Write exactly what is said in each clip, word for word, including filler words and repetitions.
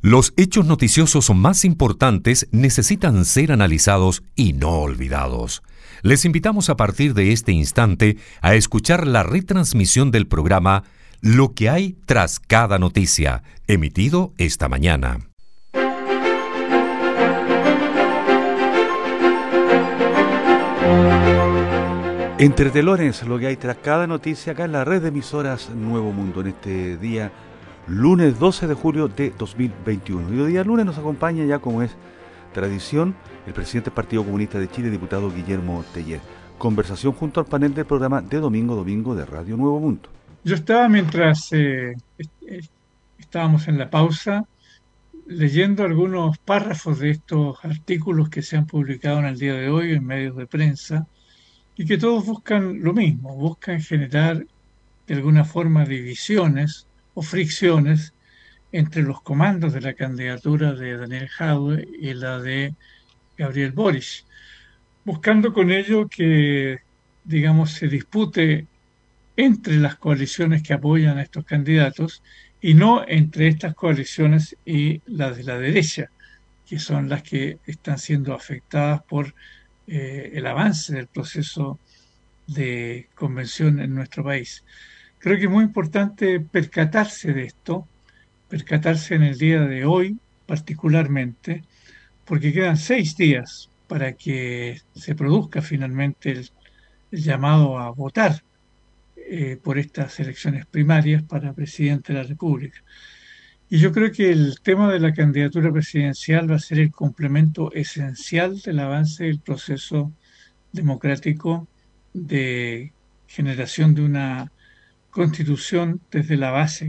Los hechos noticiosos más importantes necesitan ser analizados y no olvidados. Les invitamos a partir de este instante a escuchar la retransmisión del programa Lo que hay tras cada noticia, emitido esta mañana. Entre telones, lo que hay tras cada noticia acá en la red de emisoras Nuevo Mundo en este día, lunes doce de julio de dos mil veintiuno. Y hoy día lunes nos acompaña ya, como es tradición, el presidente del Partido Comunista de Chile, diputado Guillermo Teller. Conversación junto al panel del programa de Domingo Domingo de Radio Nuevo Mundo. Yo estaba mientras eh, estábamos en la pausa leyendo algunos párrafos de estos artículos que se han publicado en el día de hoy en medios de prensa y que todos buscan lo mismo, buscan generar de alguna forma divisiones o fricciones entre los comandos de la candidatura de Daniel Jadwe y la de Gabriel Boric, buscando con ello que, digamos, se dispute entre las coaliciones que apoyan a estos candidatos y no entre estas coaliciones y las de la derecha, que son las que están siendo afectadas por eh, el avance del proceso de convención en nuestro país. Creo que es muy importante percatarse de esto, percatarse en el día de hoy particularmente, porque quedan seis días para que se produzca finalmente el, el llamado a votar eh, por estas elecciones primarias para presidente de la República. Y yo creo que el tema de la candidatura presidencial va a ser el complemento esencial del avance del proceso democrático de generación de una constitución desde la base.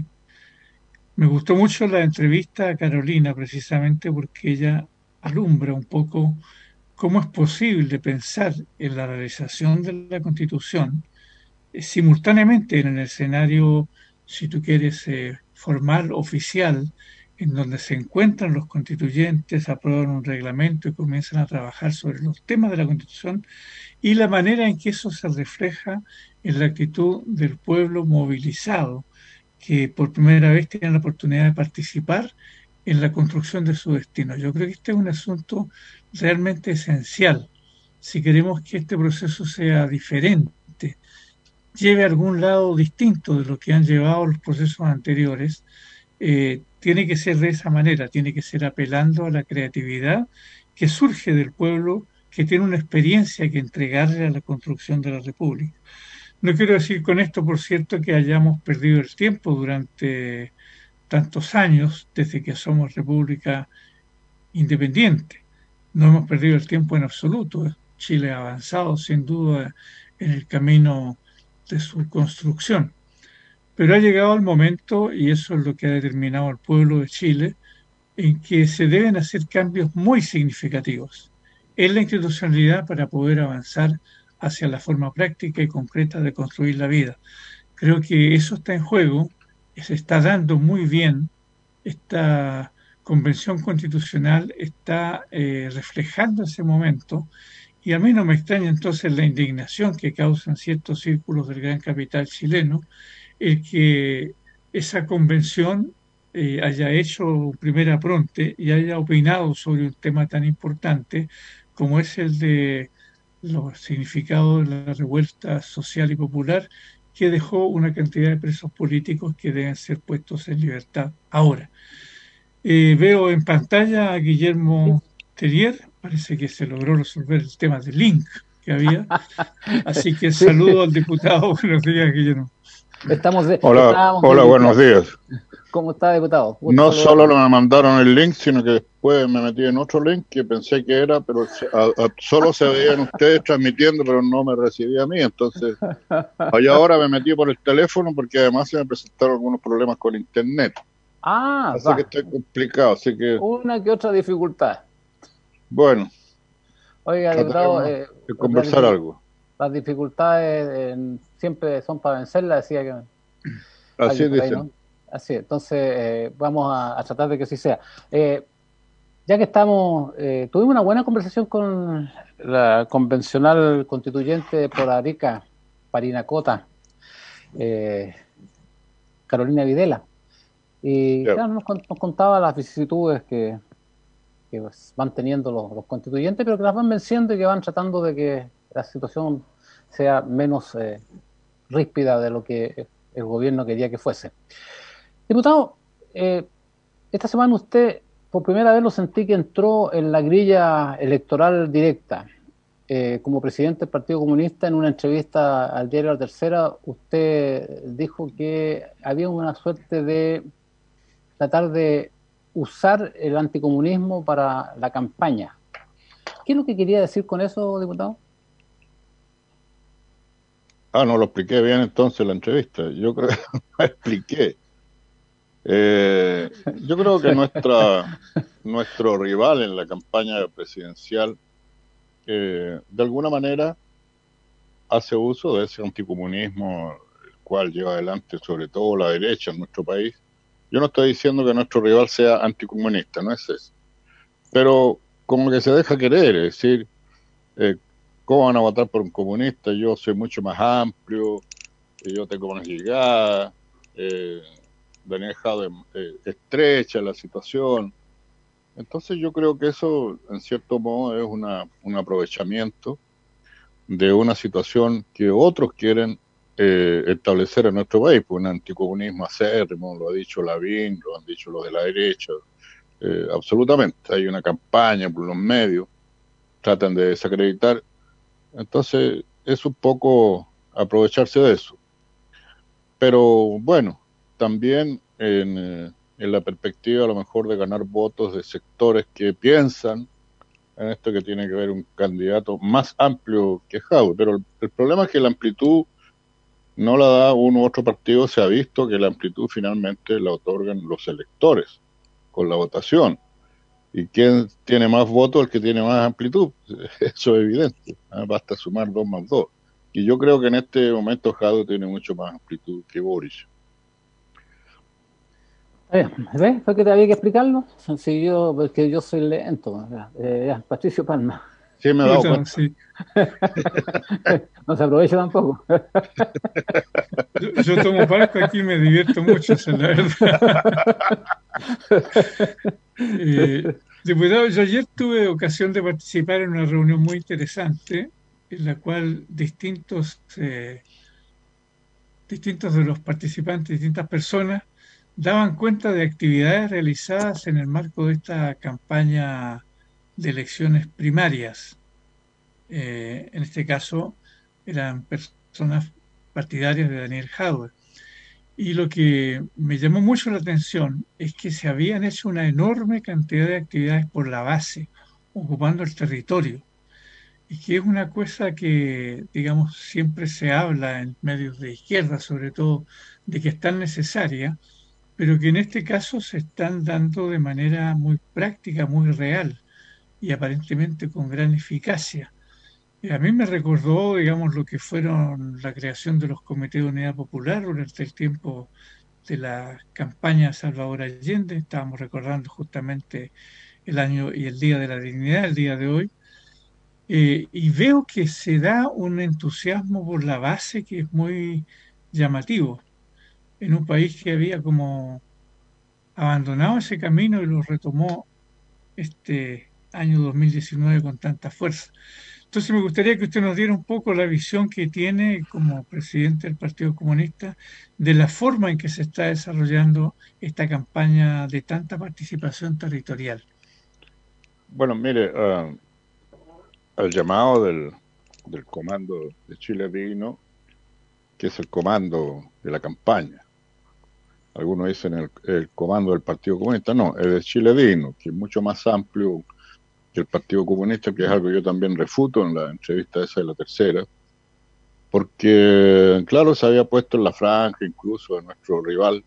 Me gustó mucho la entrevista a Carolina precisamente porque ella alumbra un poco cómo es posible pensar en la realización de la constitución eh, simultáneamente en el escenario, si tú quieres, eh, formal, oficial, en donde se encuentran los constituyentes, aprueban un reglamento y comienzan a trabajar sobre los temas de la Constitución y la manera en que eso se refleja en la actitud del pueblo movilizado, que por primera vez tiene la oportunidad de participar en la construcción de su destino. Yo creo que este es un asunto realmente esencial. Si queremos que este proceso sea diferente, lleve a algún lado distinto de lo que han llevado los procesos anteriores, eh, tiene que ser de esa manera, tiene que ser apelando a la creatividad que surge del pueblo que tiene una experiencia que entregarle a la construcción de la República. No quiero decir con esto, por cierto, que hayamos perdido el tiempo durante tantos años desde que somos república independiente. No hemos perdido el tiempo en absoluto. Chile ha avanzado sin duda en el camino de su construcción. Pero ha llegado el momento, y eso es lo que ha determinado el pueblo de Chile, en que se deben hacer cambios muy significativos en la institucionalidad para poder avanzar hacia la forma práctica y concreta de construir la vida. Creo que eso está en juego, se está dando muy bien, esta convención constitucional está eh, reflejando ese momento y a mí no me extraña entonces la indignación que causan ciertos círculos del gran capital chileno el que esa convención eh, haya hecho primera pronte y haya opinado sobre un tema tan importante como es el de los significados de la revuelta social y popular que dejó una cantidad de presos políticos que deben ser puestos en libertad ahora. Eh, veo en pantalla a Guillermo Teller, parece que se logró resolver el tema del link que había, así que Sí. saludo al diputado. Buenos días, Guillermo. Estamos de, Hola, estábamos hola, de- buenos días. ¿Cómo está, diputado? Gusto No saludarlo. solo me mandaron el link, sino que después me metí en otro link que pensé que era, pero se- a- a- solo se veían ustedes transmitiendo, pero no me recibía a mí. Entonces, hoy ahora me metí por el teléfono porque además se me presentaron algunos problemas con internet. Ah, Así va. que estoy complicado. Así que, Una que otra dificultad. bueno, Oiga, diputado, trataremos eh, de conversar las, algo. las dificultades eh, siempre son para vencerlas, decía que Así alguien por ahí, dicen. ¿no? Así, entonces eh, vamos a, a tratar de que así sea. Eh, ya que estamos, eh, tuvimos una buena conversación con la convencional constituyente por Arica, Parinacota, eh, Carolina Videla. Y Ya. claro, nos, con- nos contaba las vicisitudes que, que pues, van teniendo los, los constituyentes, pero que las van venciendo y que van tratando de que la situación sea menos eh, ríspida de lo que el gobierno quería que fuese. Diputado, eh, esta semana usted, por primera vez lo sentí que entró en la grilla electoral directa. Eh, como presidente del Partido Comunista, en una entrevista al diario La Tercera, usted dijo que había una suerte de tratar de usar el anticomunismo para la campaña. ¿Qué es lo que quería decir con eso, diputado? Ah, no lo expliqué bien entonces en la entrevista. Yo creo que no lo expliqué. Eh, yo creo que nuestra, nuestro rival en la campaña presidencial, eh, de alguna manera, hace uso de ese anticomunismo, el cual lleva adelante sobre todo la derecha en nuestro país. Yo no estoy diciendo que nuestro rival sea anticomunista, no es eso. Pero como que se deja querer, es decir, eh, ¿cómo van a votar por un comunista? Yo soy mucho más amplio, eh, yo tengo más llegada, eh, Daniel Jadwe eh, estrecha la situación. Entonces yo creo que eso, en cierto modo, es una, un aprovechamiento de una situación que otros quieren eh, establecer en nuestro país, pues un anticomunismo acérrimo, lo ha dicho Lavín, lo han dicho los de la derecha, eh, absolutamente. Hay una campaña por los medios, tratan de desacreditar. Entonces es un poco aprovecharse de eso. Pero bueno, también en, eh, en la perspectiva a lo mejor de ganar votos de sectores que piensan en esto, que tiene que ver un candidato más amplio que Jadwe. Pero el, el problema es que la amplitud no la da uno u otro partido. Se ha visto que la amplitud finalmente la otorgan los electores con la votación. ¿Y quién tiene más votos? El que tiene más amplitud. Eso es evidente. ¿eh? Basta sumar dos más dos. Y yo creo que en este momento Jadwe tiene mucho más amplitud que Boric. Eh, ¿Ves? ¿Fue que te había que explicarlo? Sí, yo, porque yo soy lento. Eh, ya, Patricio Palma. Sí, me he dado Puta, cuenta. sí. No se aprovecha tampoco. Yo, yo tomo palco aquí y me divierto mucho, esa es la verdad. Eh, diputado, yo ayer tuve ocasión de participar en una reunión muy interesante en la cual distintos, eh, distintos de los participantes, distintas personas, daban cuenta de actividades realizadas en el marco de esta campaña de elecciones primarias. Eh, en este caso eran personas partidarias de Daniel Jadwe. Y lo que me llamó mucho la atención es que se habían hecho una enorme cantidad de actividades por la base, ocupando el territorio. Y que es una cosa que, digamos, siempre se habla en medios de izquierda, sobre todo, de que es tan necesaria, pero que en este caso se están dando de manera muy práctica, muy real y aparentemente con gran eficacia. Y a mí me recordó, digamos, lo que fueron la creación de los comités de unidad popular durante el tiempo de la campaña Salvador Allende. Estábamos recordando justamente el año y el Día de la Dignidad, el día de hoy. Eh, y veo que se da un entusiasmo por la base que es muy llamativo en un país que había como abandonado ese camino y lo retomó este año dos mil diecinueve con tanta fuerza. Entonces me gustaría que usted nos diera un poco la visión que tiene como presidente del Partido Comunista de la forma en que se está desarrollando esta campaña de tanta participación territorial. Bueno, mire, uh, al llamado del, del comando de Chile Digno, que es el comando de la campaña. Algunos dicen el, el comando del Partido Comunista, no, es de Chile Digno, que es mucho más amplio que el Partido Comunista, que es algo que yo también refuto en la entrevista esa de La Tercera, porque, claro, se había puesto en la franja incluso de nuestro rival,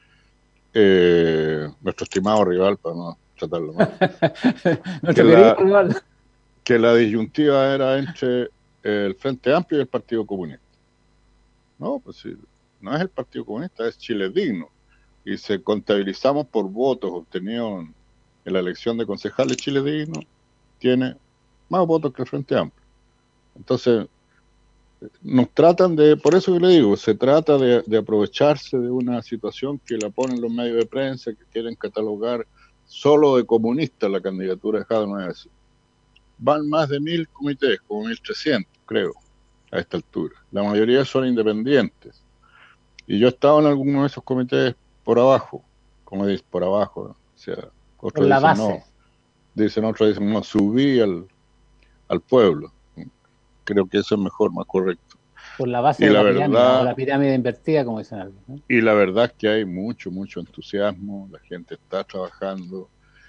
eh, nuestro estimado rival, para no tratarlo mal, que, la, que la disyuntiva era entre el Frente Amplio y el Partido Comunista. No, pues sí, no es el Partido Comunista, es Chile Digno. Y si contabilizamos por votos obtenidos en la elección de concejales, Chile Digno tiene más votos que el Frente Amplio. Entonces, nos tratan de, por eso que le digo, se trata de, de aprovecharse de una situación que la ponen los medios de prensa, que quieren catalogar solo de comunista la candidatura de Jadwe. No es así. Van más de mil comités, como mil trescientos, creo, a esta altura. La mayoría son independientes. Y yo he estado en alguno de esos comités por abajo, como dice, por abajo, ¿no? O sea, otros la dicen base. no, dicen otros dicen no, subí al, al pueblo. Creo que eso es mejor, más correcto. Por la base Y de la la pirámide, verdad- o la pirámide invertida, como dicen algunos, ¿no? Y la verdad es que hay mucho, mucho entusiasmo, la gente está trabajando,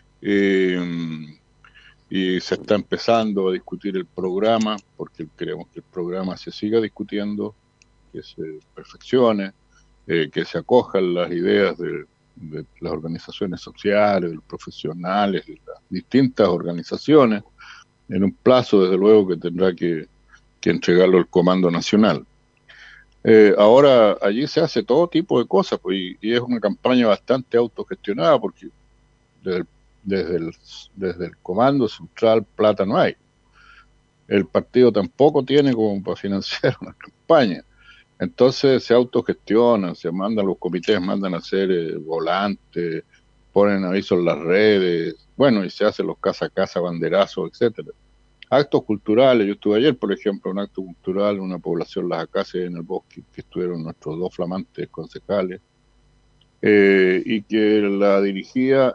eh, y se está empezando a discutir el programa, porque queremos que el programa se siga discutiendo, que se perfeccione, eh, que se acojan las ideas de, de las organizaciones sociales, de los profesionales, de las distintas organizaciones, en un plazo, desde luego, que tendrá que, que entregarlo el Comando Nacional. Eh, ahora, allí se hace todo tipo de cosas, pues, y, y es una campaña bastante autogestionada, porque desde el, desde el, desde el Comando Central plata no hay. El partido tampoco tiene como para financiar una campaña. Entonces se autogestionan, se mandan, los comités mandan a hacer eh, volantes, ponen avisos en las redes, bueno, y se hacen los casa a casa, banderazos, etcétera. Actos culturales, yo estuve ayer, por ejemplo, en un acto cultural en una población Las Acacias en el bosque, que estuvieron nuestros dos flamantes concejales, eh, y que la dirigía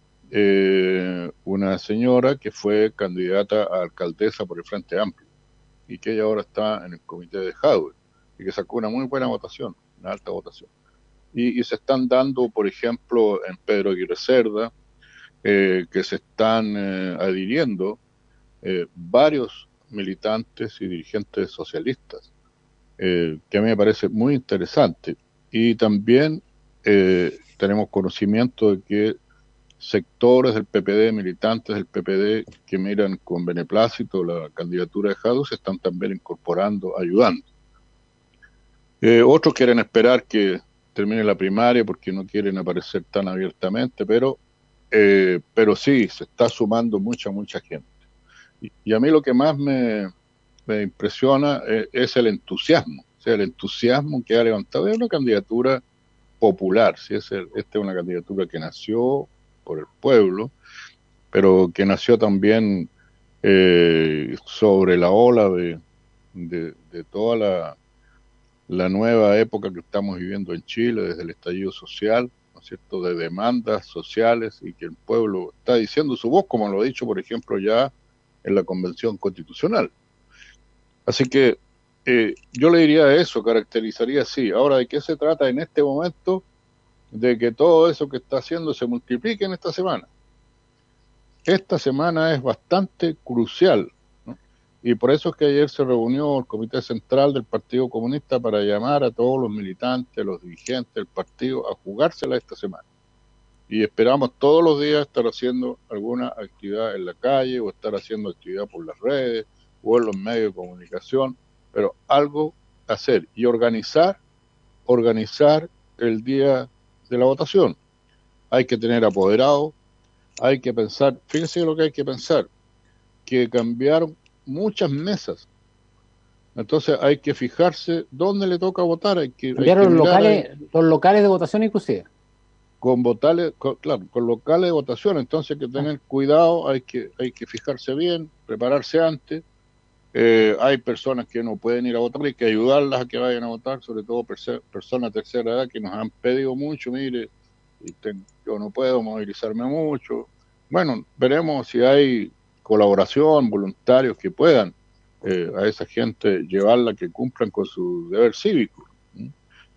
eh, una señora que fue candidata a alcaldesa por el Frente Amplio, y que ella ahora está en el comité de Jadwe, y que sacó una muy buena votación, una alta votación. Y, y se están dando, por ejemplo, en Pedro Aguirre Cerda, eh, que se están eh, adhiriendo eh, varios militantes y dirigentes socialistas, eh, que a mí me parece muy interesante. Y también eh, tenemos conocimiento de que sectores del P P D, militantes del P P D, que miran con beneplácito la candidatura de Jadwe, se están también incorporando, ayudando. Eh, otros quieren esperar que termine la primaria porque no quieren aparecer tan abiertamente, pero, eh, pero sí, se está sumando mucha, mucha gente. Y, y a mí lo que más me, me impresiona es, es el entusiasmo, o sea, el entusiasmo que ha levantado. Es una candidatura popular, ¿sí? Es el, esta es una candidatura que nació por el pueblo, pero que nació también eh, sobre la ola de, de, de toda la, la nueva época que estamos viviendo en Chile, desde el estallido social, ¿no es cierto?, de demandas sociales, y que el pueblo está diciendo su voz, como lo ha dicho, por ejemplo, ya en la Convención Constitucional. Así que eh, yo le diría eso, caracterizaría así. Ahora, ¿de qué se trata en este momento? De que todo eso que está haciendo se multiplique en esta semana. Esta semana es bastante crucial, ¿no? Y por eso es que ayer se reunió el Comité Central del Partido Comunista para llamar a todos los militantes, los dirigentes del partido a jugársela esta semana. Y esperamos todos los días estar haciendo alguna actividad en la calle, o estar haciendo actividad por las redes o en los medios de comunicación, pero algo hacer y organizar, organizar el día de la votación. Hay que tener apoderados, hay que pensar, fíjense lo que hay que pensar, que cambiaron muchas mesas. Entonces hay que fijarse dónde le toca votar. Hay que, Cambiaron hay que los mirar locales, ahí, los locales de votación inclusive. con votales, con, claro, con locales de votación. Entonces hay que tener cuidado, hay que, hay que fijarse bien, prepararse antes. Eh, hay personas que no pueden ir a votar, hay que ayudarlas a que vayan a votar, sobre todo perse- personas de tercera edad que nos han pedido mucho, mire, y ten- yo no puedo movilizarme mucho. Bueno, veremos si hay colaboración, voluntarios que puedan eh, a esa gente llevarla, que cumplan con su deber cívico. ¿Mm?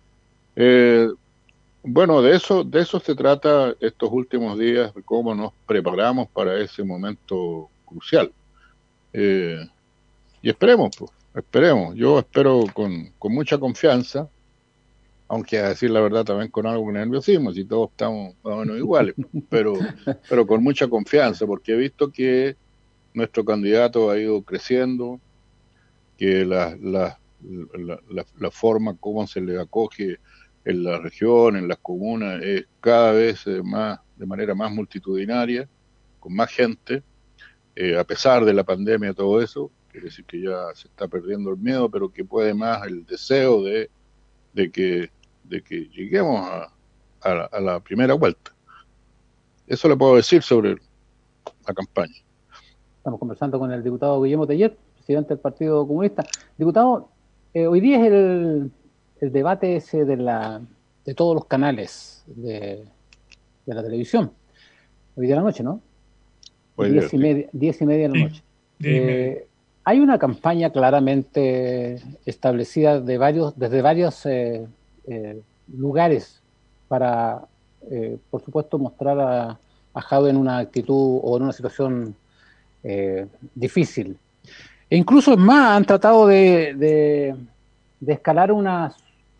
Eh, bueno, de eso, de eso se trata estos últimos días, de cómo nos preparamos para ese momento crucial. Eh, y esperemos, pues, esperemos. Yo espero con, con mucha confianza, aunque a decir la verdad también con algo de nerviosismo, si todos estamos más o menos iguales, pero, pero con mucha confianza, porque he visto que nuestro candidato ha ido creciendo, que la, la, la, la, la forma como se le acoge en la región, en las comunas, es cada vez más, de manera más multitudinaria, con más gente, eh, a pesar de la pandemia y todo eso. quiere decir que ya se está perdiendo el miedo, pero que puede más el deseo de, de, que, de que lleguemos a, a, la, a la primera vuelta. Eso le puedo decir sobre la campaña. Estamos conversando con el diputado Guillermo Tellet, presidente del Partido Comunista. Diputado, eh, hoy día es el, el debate ese de, la, de todos los canales de, de la televisión. Hoy día de la noche, ¿no? Hoy diez, día, y media, diez y media de la noche. Eh, hay una campaña claramente establecida de varios, desde varios eh, eh, lugares para, eh, por supuesto, mostrar a, a Jadwe en una actitud o en una situación eh, difícil. E incluso, es más, han tratado de, de, de escalar una,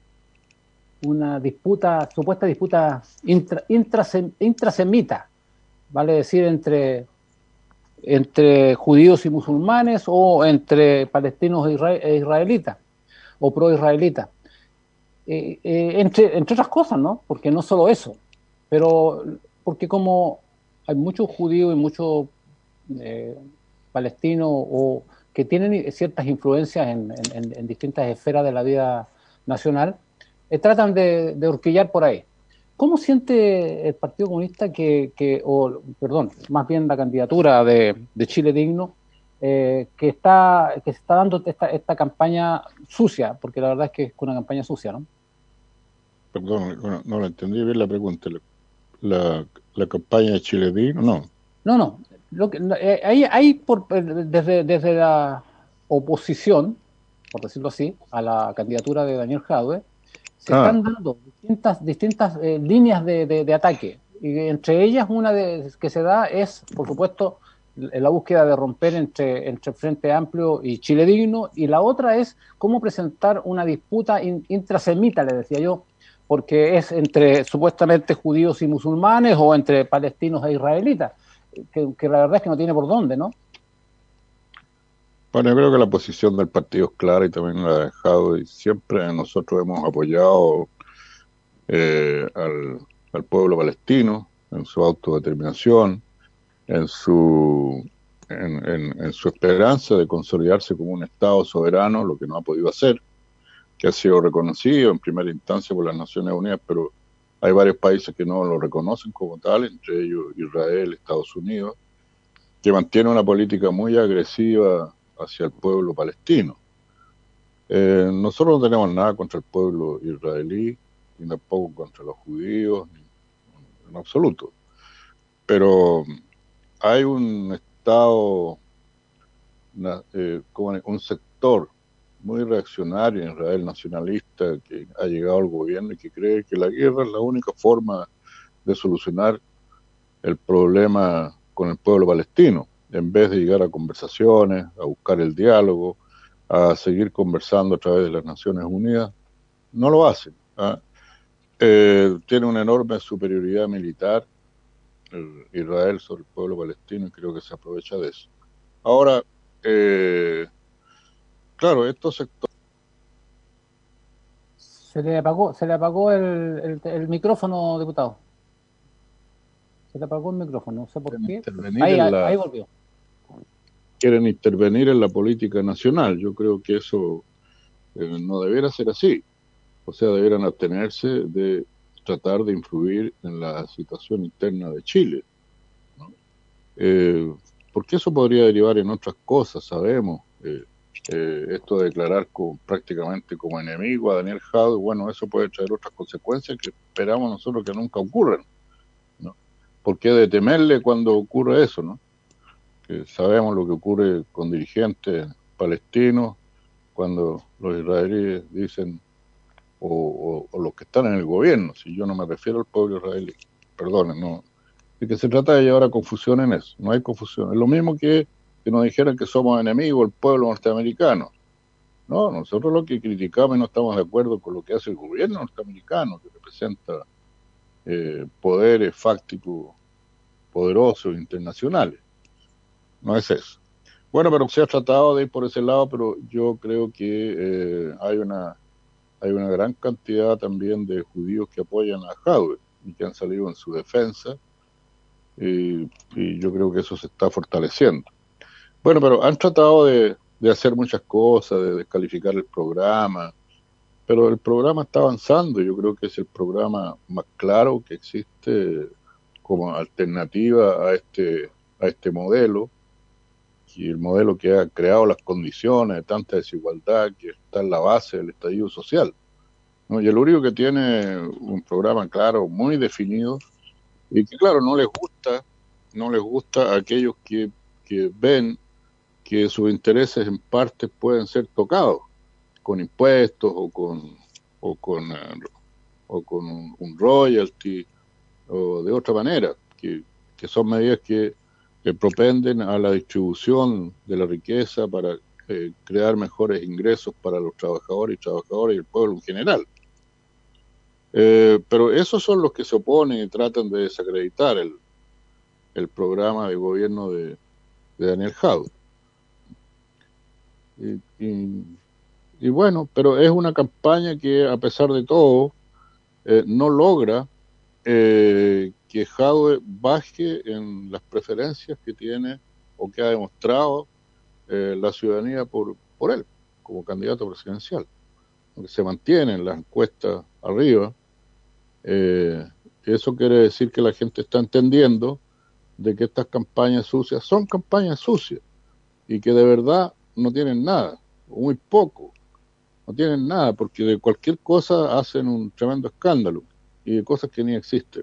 una disputa, supuesta disputa intra, intrasem, intrasemita, vale decir, entre... entre judíos y musulmanes o entre palestinos e israelitas o pro-israelitas, eh, eh, entre, entre otras cosas, ¿no? Porque no solo eso, pero porque como hay muchos judíos y muchos eh, palestinos o que tienen ciertas influencias en, en, en distintas esferas de la vida nacional, eh, tratan de, de horquillar por ahí. ¿Cómo siente el Partido Comunista que, que o perdón, más bien la candidatura de, de Chile Digno, eh, que está que se está dando esta, esta campaña sucia? Porque la verdad es que es una campaña sucia, ¿no? Perdón, no, no lo entendí bien la pregunta. La, la campaña de Chile Digno, no. No, no. Lo que, eh, hay, hay por, desde, desde la oposición, por decirlo así, a la candidatura de Daniel Jadwe, se ah. están dando distintas, distintas eh, líneas de, de, de ataque, y entre ellas una de, que se da es, por supuesto, la búsqueda de romper entre, entre Frente Amplio y Chile Digno, y la otra es cómo presentar una disputa in, intrasemita, le decía yo, porque es entre supuestamente judíos y musulmanes o entre palestinos e israelitas, que, que la verdad es que no tiene por dónde, ¿no? Bueno, yo creo que la posición del partido es clara y también la ha dejado, y siempre nosotros hemos apoyado eh, al, al pueblo palestino en su autodeterminación, en su en, en, en su esperanza de consolidarse como un Estado soberano, lo que no ha podido hacer, que ha sido reconocido en primera instancia por las Naciones Unidas, pero hay varios países que no lo reconocen como tal, entre ellos Israel, Estados Unidos, que mantiene una política muy agresiva hacia el pueblo palestino. Eh, nosotros no tenemos nada contra el pueblo israelí, ni tampoco contra los judíos, ni, en absoluto. Pero hay un Estado, una, eh, como un sector muy reaccionario en Israel, nacionalista, que ha llegado al gobierno y que cree que la guerra es la única forma de solucionar el problema con el pueblo palestino, en vez de llegar a conversaciones, a buscar el diálogo, a seguir conversando a través de las Naciones Unidas. No lo hacen. ¿eh? Eh, tiene una enorme superioridad militar el Israel sobre el pueblo palestino y creo que se aprovecha de eso. Ahora, eh, claro, estos sectores... Se le apagó, se le apagó el, el, el micrófono, diputado. Se le apagó el micrófono, no sé por qué. Ahí, la... ahí volvió. Quieren intervenir en la política nacional. Yo creo que eso eh, no debiera ser así. O sea, debieran abstenerse de tratar de influir en la situación interna de Chile, ¿no? Eh, porque eso podría derivar en otras cosas, sabemos. Eh, eh, esto de declarar como, prácticamente como enemigo a Daniel Jadwe, bueno, eso puede traer otras consecuencias que esperamos nosotros que nunca ocurran, ¿no? ¿Por qué de temerle cuando ocurre eso, no? Que sabemos lo que ocurre con dirigentes palestinos cuando los israelíes dicen, o, o, o los que están en el gobierno, si yo no me refiero al pueblo israelí, perdonen, no, de que se trata de llevar a confusión en eso, no hay confusión, es lo mismo que que nos dijeran que somos enemigos del pueblo norteamericano. No, nosotros lo que criticamos y no estamos de acuerdo con lo que hace el gobierno norteamericano, que representa eh, poderes fácticos poderosos internacionales. No es eso. Bueno, pero se ha tratado de ir por ese lado, pero yo creo que eh, hay una hay una gran cantidad también de judíos que apoyan a Jadwe y que han salido en su defensa, y, y yo creo que eso se está fortaleciendo. Bueno, pero han tratado de, de hacer muchas cosas, de descalificar el programa, pero el programa está avanzando. Yo creo que es el programa más claro que existe como alternativa a este, a este modelo, y el modelo que ha creado las condiciones de tanta desigualdad que está en la base del estallido social, ¿no? Y el único que tiene un programa claro, muy definido, y que claro, no les gusta, no les gusta a aquellos que, que ven que sus intereses en parte pueden ser tocados con impuestos o con o con uh, o con un, un royalty o de otra manera, que, que son medidas que, que propenden a la distribución de la riqueza para eh, crear mejores ingresos para los trabajadores y trabajadoras y el pueblo en general. Eh, pero esos son los que se oponen y tratan de desacreditar el, el programa de gobierno de, de Daniel Jadwe. Y, y, y bueno, pero es una campaña que a pesar de todo eh, no logra eh, que Jadwe baje en las preferencias que tiene o que ha demostrado eh, la ciudadanía por, por él como candidato presidencial, aunque se mantiene en las encuestas arriba. Eh, eso quiere decir que la gente está entendiendo de que estas campañas sucias son campañas sucias y que de verdad no tienen nada, o muy poco, no tienen nada, porque de cualquier cosa hacen un tremendo escándalo y de cosas que ni existen.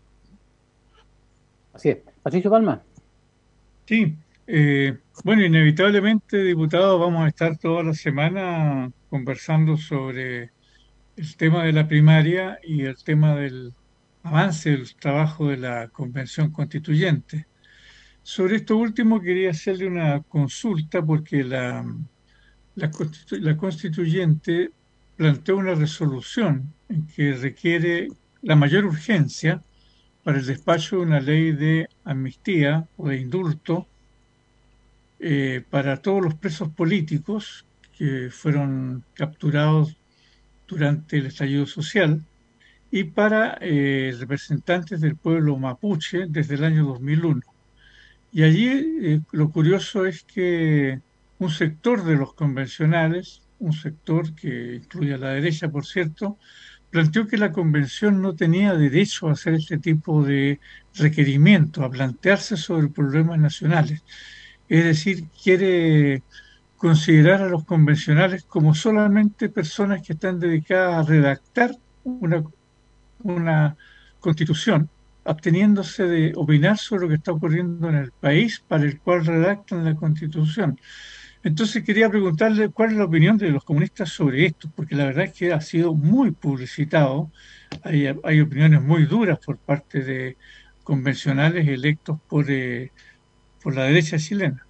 Así es. Patricio Palma. Sí, eh, bueno, inevitablemente, diputado, vamos a estar toda la semana conversando sobre el tema de la primaria y el tema del avance del trabajo de la Convención Constituyente. Sobre esto último quería hacerle una consulta porque la, la, constitu- la Constituyente planteó una resolución en que requiere la mayor urgencia para el despacho de una ley de amnistía o de indulto eh, para todos los presos políticos que fueron capturados durante el estallido social y para eh, representantes del pueblo mapuche desde el año dos mil uno. Y allí eh, lo curioso es que un sector de los convencionales, un sector que incluye a la derecha, por cierto, planteó que la convención no tenía derecho a hacer este tipo de requerimiento, a plantearse sobre problemas nacionales. Es decir, quiere considerar a los convencionales como solamente personas que están dedicadas a redactar una, una constitución, absteniéndose de opinar sobre lo que está ocurriendo en el país para el cual redactan la constitución. Entonces quería preguntarle cuál es la opinión de los comunistas sobre esto, porque la verdad es que ha sido muy publicitado, hay, hay opiniones muy duras por parte de convencionales electos por, eh, por la derecha chilena.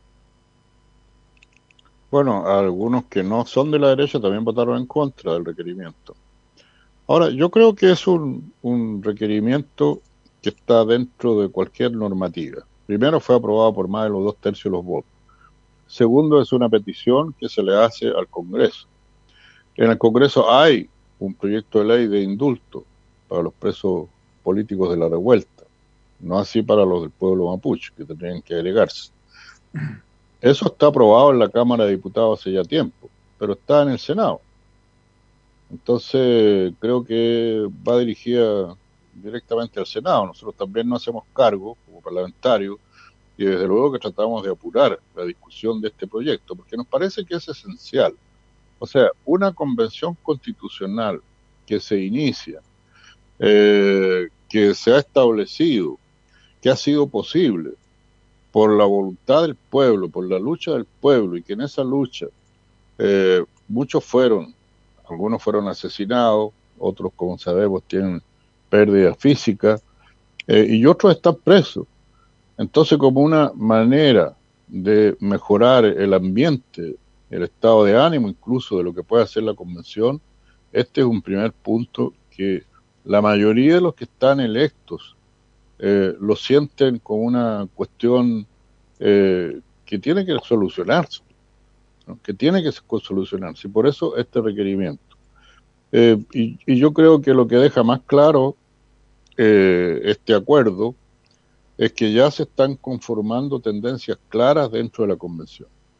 Bueno, algunos que no son de la derecha también votaron en contra del requerimiento. Ahora, yo creo que es un, un requerimiento que está dentro de cualquier normativa. Primero, fue aprobado por más de los dos tercios de los votos. Segundo, es una petición que se le hace al Congreso. En el Congreso hay un proyecto de ley de indulto para los presos políticos de la revuelta, no así para los del pueblo mapuche, que tendrían que agregarse. Eso está aprobado en la Cámara de Diputados hace ya tiempo, pero está en el Senado. Entonces, creo que va dirigida directamente al Senado. Nosotros también no hacemos cargo como parlamentarios y desde luego que tratamos de apurar la discusión de este proyecto, porque nos parece que es esencial. O sea, una convención constitucional que se inicia, eh, que se ha establecido, que ha sido posible por la voluntad del pueblo, por la lucha del pueblo, y que en esa lucha eh, muchos fueron, algunos fueron asesinados, otros, como sabemos, tienen pérdida física, eh, y otros están presos. Entonces, como una manera de mejorar el ambiente, el estado de ánimo incluso de lo que puede hacer la convención, este es un primer punto que la mayoría de los que están electos eh, lo sienten como una cuestión eh, que tiene que solucionarse, ¿no? que tiene que solucionarse, y por eso este requerimiento. Eh, y, y yo creo que lo que deja más claro eh, este acuerdo es que ya se están conformando tendencias claras dentro de la convención.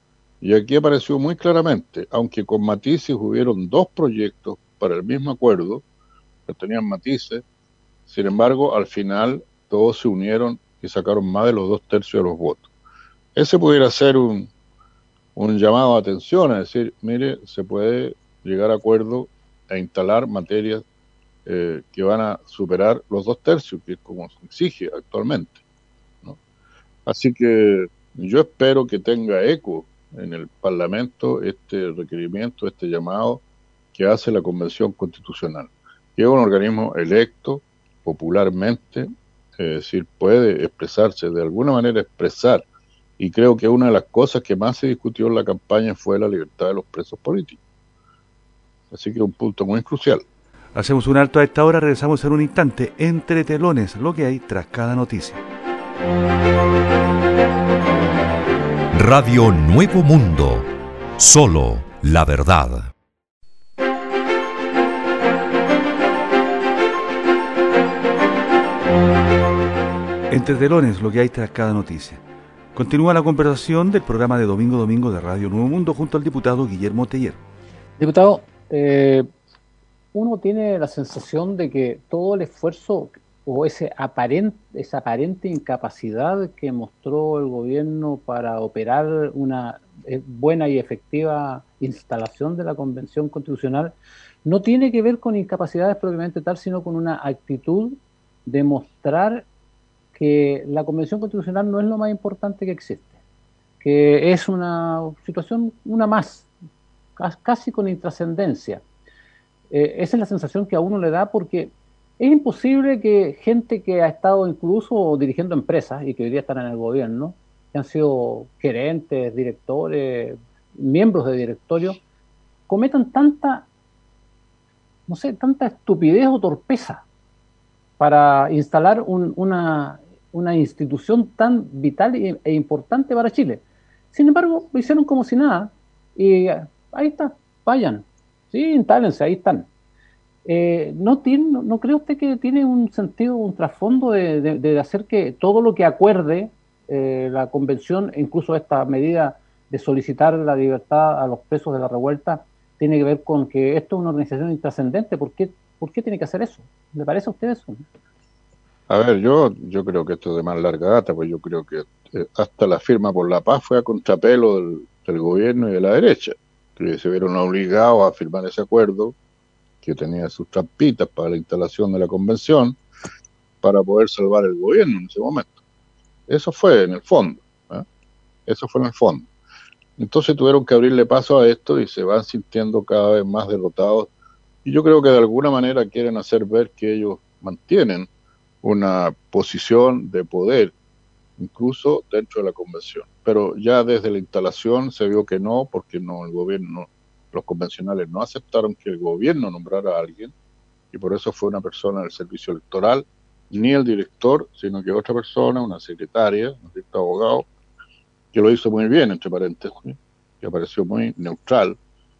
Y aquí apareció muy claramente, aunque con matices hubieron dos proyectos para el mismo acuerdo, que tenían matices, sin embargo, al final todos se unieron y sacaron más de los dos tercios de los votos. Ese pudiera ser un, un llamado de atención, a decir, mire, se puede llegar a acuerdo e instalar materias eh, que van a superar los dos tercios, que es como se exige actualmente, ¿no? Así que yo espero que tenga eco en el Parlamento este requerimiento, este llamado que hace la Convención Constitucional, que es un organismo electo popularmente, es decir, puede expresarse, de alguna manera expresar, y creo que una de las cosas que más se discutió en la campaña fue la libertad de los presos políticos. Así que es un punto muy crucial. Hacemos un alto a esta hora, regresamos en un instante, entre telones, lo que hay tras cada noticia. Radio Nuevo Mundo, solo la verdad. Entre telones, lo que hay tras cada noticia. Continúa la conversación del programa de Domingo Domingo de Radio Nuevo Mundo junto al diputado Guillermo Teller. Diputado, eh, uno tiene la sensación de que todo el esfuerzo o ese aparente, esa aparente incapacidad que mostró el gobierno para operar una buena y efectiva instalación de la Convención Constitucional no tiene que ver con incapacidades propiamente tal, sino con una actitud de mostrar que la Convención Constitucional no es lo más importante que existe, que es una situación, una más, casi con intrascendencia. Eh, esa es la sensación que a uno le da, porque es imposible que gente que ha estado incluso dirigiendo empresas y que hoy día están en el gobierno, que han sido gerentes, directores, miembros de directorio, cometan tanta, no sé, tanta estupidez o torpeza para instalar un, una, una institución tan vital e, e importante para Chile. Sin embargo, lo hicieron como si nada, y ahí está, vayan, sí, instálense, ahí están. Eh, no, tiene, no, ¿No cree usted que tiene un sentido, un trasfondo de, de, de hacer que todo lo que acuerde eh, la convención, incluso esta medida de solicitar la libertad a los presos de la revuelta, tiene que ver con que esto es una organización intrascendente? ¿Por qué, ¿Por qué tiene que hacer eso? ¿Le parece a usted eso? A ver, yo yo creo que esto es de más larga data, pues yo creo que eh, hasta la firma por la paz fue a contrapelo del, del gobierno y de la derecha, que se vieron obligados a firmar ese acuerdo que tenía sus trampitas para la instalación de la convención, para poder salvar el gobierno en ese momento. Eso fue en el fondo, ¿eh? Eso fue en el fondo. Entonces tuvieron que abrirle paso a esto y se van sintiendo cada vez más derrotados, y yo creo que de alguna manera quieren hacer ver que ellos mantienen una posición de poder, incluso dentro de la convención. Pero ya desde la instalación se vio que no, porque no, el gobierno, los convencionales no aceptaron que el gobierno nombrara a alguien, y por eso fue una persona del servicio electoral, ni el director, sino que otra persona, una secretaria, un cierto abogado, que lo hizo muy bien, entre paréntesis, que apareció muy neutral,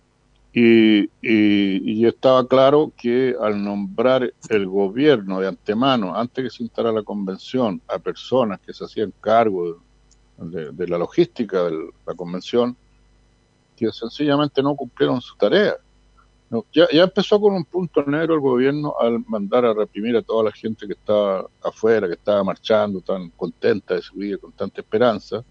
y, y, y estaba claro que al nombrar el gobierno de antemano, antes que se instalara la convención, a personas que se hacían cargo de, de, de la logística de la convención, que sencillamente no cumplieron su tarea. No, ya, ya empezó con un punto negro el gobierno al mandar a reprimir a toda la gente que estaba afuera, que estaba marchando, tan contenta de su vida, con tanta esperanza.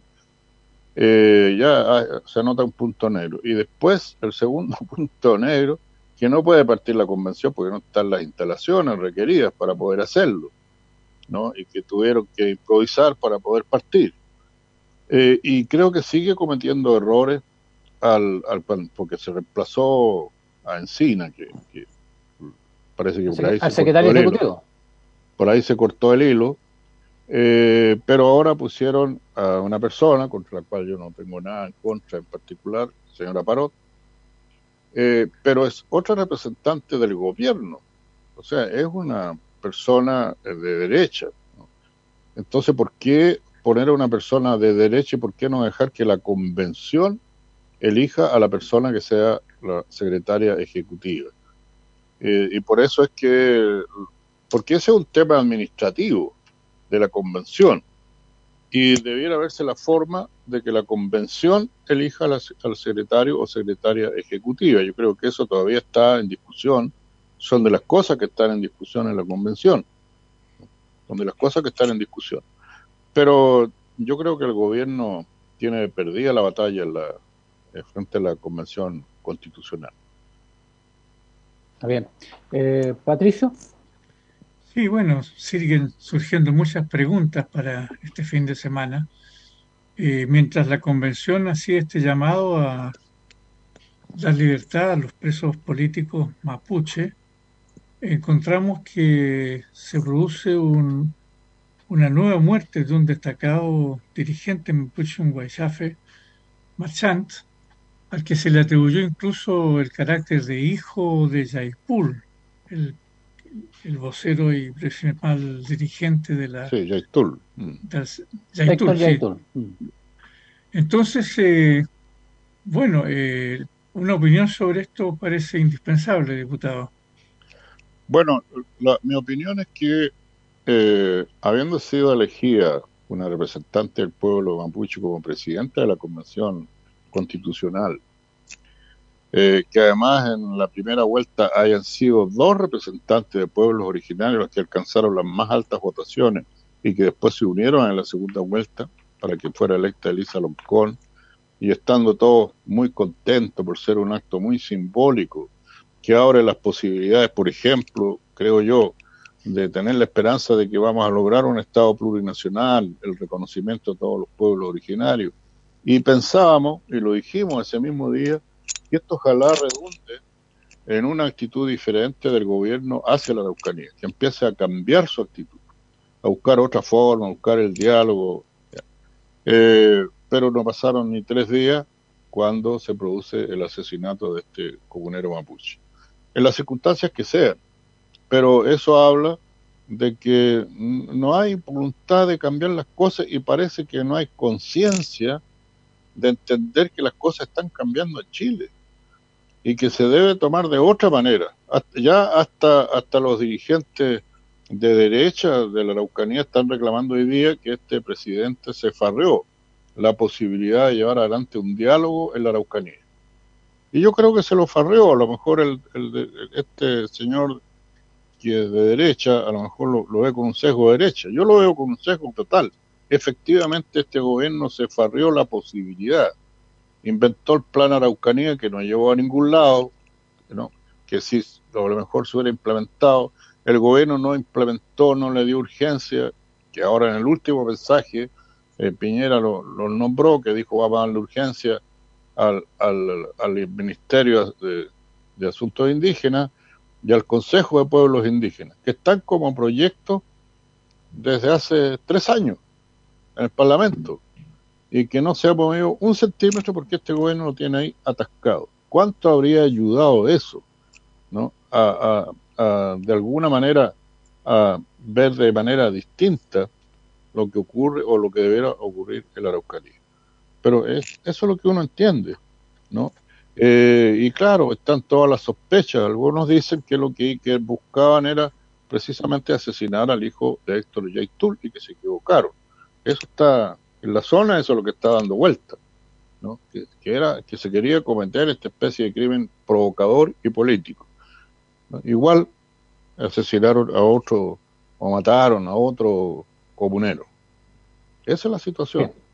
Eh, ya ah, se nota un punto negro. Y después, el segundo punto negro, que no puede partir la convención porque no están las instalaciones requeridas para poder hacerlo, ¿no? Y que tuvieron que improvisar para poder partir. Eh, y creo que sigue cometiendo errores al, al porque se reemplazó a Encina, que, que parece que por ahí, al se secretario cortó el ejecutivo. hilo. Por ahí se cortó el hilo, eh, pero ahora pusieron a una persona contra la cual yo no tengo nada en contra en particular, señora Parot, eh, pero es otra representante del gobierno, o sea, es una persona de derecha, ¿no? Entonces, ¿por qué poner a una persona de derecha y por qué no dejar que la convención elija a la persona que sea la secretaria ejecutiva? Eh, y por eso es que, porque ese es un tema administrativo de la convención, y debiera verse la forma de que la convención elija la, al secretario o secretaria ejecutiva. Yo creo que eso todavía está en discusión, son de las cosas que están en discusión en la convención, son de las cosas que están en discusión. Pero yo creo que el gobierno tiene perdida la batalla en la, eh, frente a la convención constitucional. Está bien. Eh, Patricio. Sí, bueno, siguen surgiendo muchas preguntas para este fin de semana. Eh, mientras la convención hacía este llamado a dar libertad a los presos políticos mapuche, encontramos que se produce un, una nueva muerte de un destacado dirigente mapuche, un Guaychafe, Marchant, al que se le atribuyó incluso el carácter de hijo de Yaipul, el el vocero y principal dirigente de la... Sí, Yaitul. Mm. Yaitul, sí. Yaitul. Entonces, eh, bueno, eh, una opinión sobre esto parece indispensable, diputado. Bueno, la, mi opinión es que, eh, habiendo sido elegida una representante del pueblo mapuche como presidenta de la Convención Constitucional, Eh, que además en la primera vuelta hayan sido dos representantes de pueblos originarios los que alcanzaron las más altas votaciones y que después se unieron en la segunda vuelta para que fuera electa Elisa Loncón, y estando todos muy contentos por ser un acto muy simbólico que abre las posibilidades, por ejemplo, creo yo, de tener la esperanza de que vamos a lograr un Estado plurinacional, el reconocimiento de todos los pueblos originarios. Y pensábamos, y lo dijimos ese mismo día, que esto ojalá redunde en una actitud diferente del gobierno hacia la Araucanía, que empiece a cambiar su actitud, a buscar otra forma, a buscar el diálogo. Eh, pero no pasaron ni tres días cuando se produce el asesinato de este comunero mapuche. En las circunstancias que sean, pero eso habla de que no hay voluntad de cambiar las cosas y parece que no hay conciencia de entender que las cosas están cambiando en Chile y que se debe tomar de otra manera. Hasta, ya hasta, hasta los dirigentes de derecha de la Araucanía están reclamando hoy día que este presidente se farreó la posibilidad de llevar adelante un diálogo en la Araucanía. Y yo creo que se lo farreó, a lo mejor el, el, este señor que es de derecha, a lo mejor lo, lo ve con un sesgo de derecha. Yo lo veo con un sesgo total. Efectivamente este gobierno se farreó la posibilidad, inventó el plan Araucanía que no llevó a ningún lado, ¿no? Que si a lo mejor se hubiera implementado, el gobierno no implementó, no le dio urgencia, que ahora en el último mensaje eh, Piñera lo, lo nombró, que dijo vamos a darle urgencia al, al, al Ministerio de, de Asuntos Indígenas y al Consejo de Pueblos Indígenas, que están como proyectos desde hace tres años en el Parlamento y que no se ha movido un centímetro porque este gobierno lo tiene ahí atascado. ¿Cuánto habría ayudado eso, ¿no? a, a, a de alguna manera a ver de manera distinta lo que ocurre o lo que debiera ocurrir en la Araucanía? Pero es, eso es lo que uno entiende, ¿no? Eh, y claro, están todas las sospechas. Algunos dicen que lo que, que buscaban era precisamente asesinar al hijo de Héctor Yaitul y que se equivocaron. Eso está en la zona, eso es lo que está dando vuelta, ¿no? Que, que era que se quería cometer esta especie de crimen provocador y político, ¿no? Igual asesinaron a otro o mataron a otro comunero. Esa es la situación. Bien.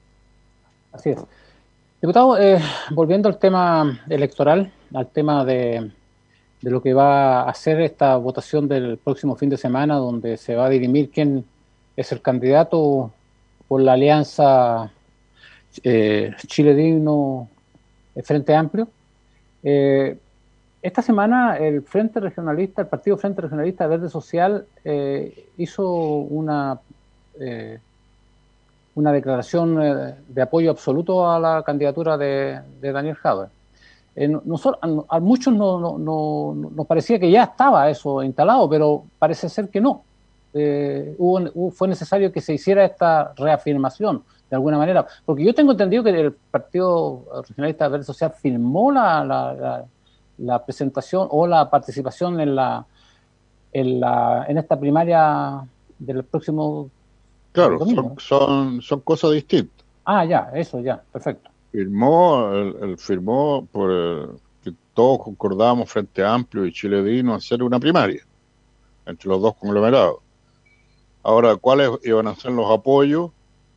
Así es. Diputado, eh, volviendo al tema electoral, al tema de, de lo que va a hacer esta votación del próximo fin de semana, donde se va a dirimir quién es el candidato por la alianza eh, Chile Digno Frente Amplio. Eh, esta semana el Frente Regionalista, el Partido Frente Regionalista Verde Social eh, hizo una eh, una declaración eh, de apoyo absoluto a la candidatura de, de Daniel Jadwe. Eh, nosotros, a, a muchos no, no, no, nos parecía que ya estaba eso instalado, pero parece ser que no. Eh, hubo, hubo, fue necesario que se hiciera esta reafirmación de alguna manera, porque yo tengo entendido que el Partido Regionalista Verde Social firmó la, la, la, la presentación o la participación en la en la en esta primaria del próximo Claro, son, son, son cosas distintas. Ah, ya, eso, ya, perfecto. Firmó, él, él firmó por el, que todos concordábamos Frente Amplio y Chile Digno hacer una primaria entre los dos conglomerados. Ahora, ¿cuáles iban a ser los apoyos?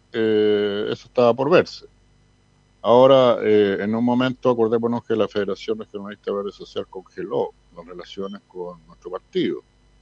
Eh, eso estaba por verse. Ahora, eh, en un momento, acordémonos que la Federación Regionalista Verde Social congeló las relaciones con nuestro partido.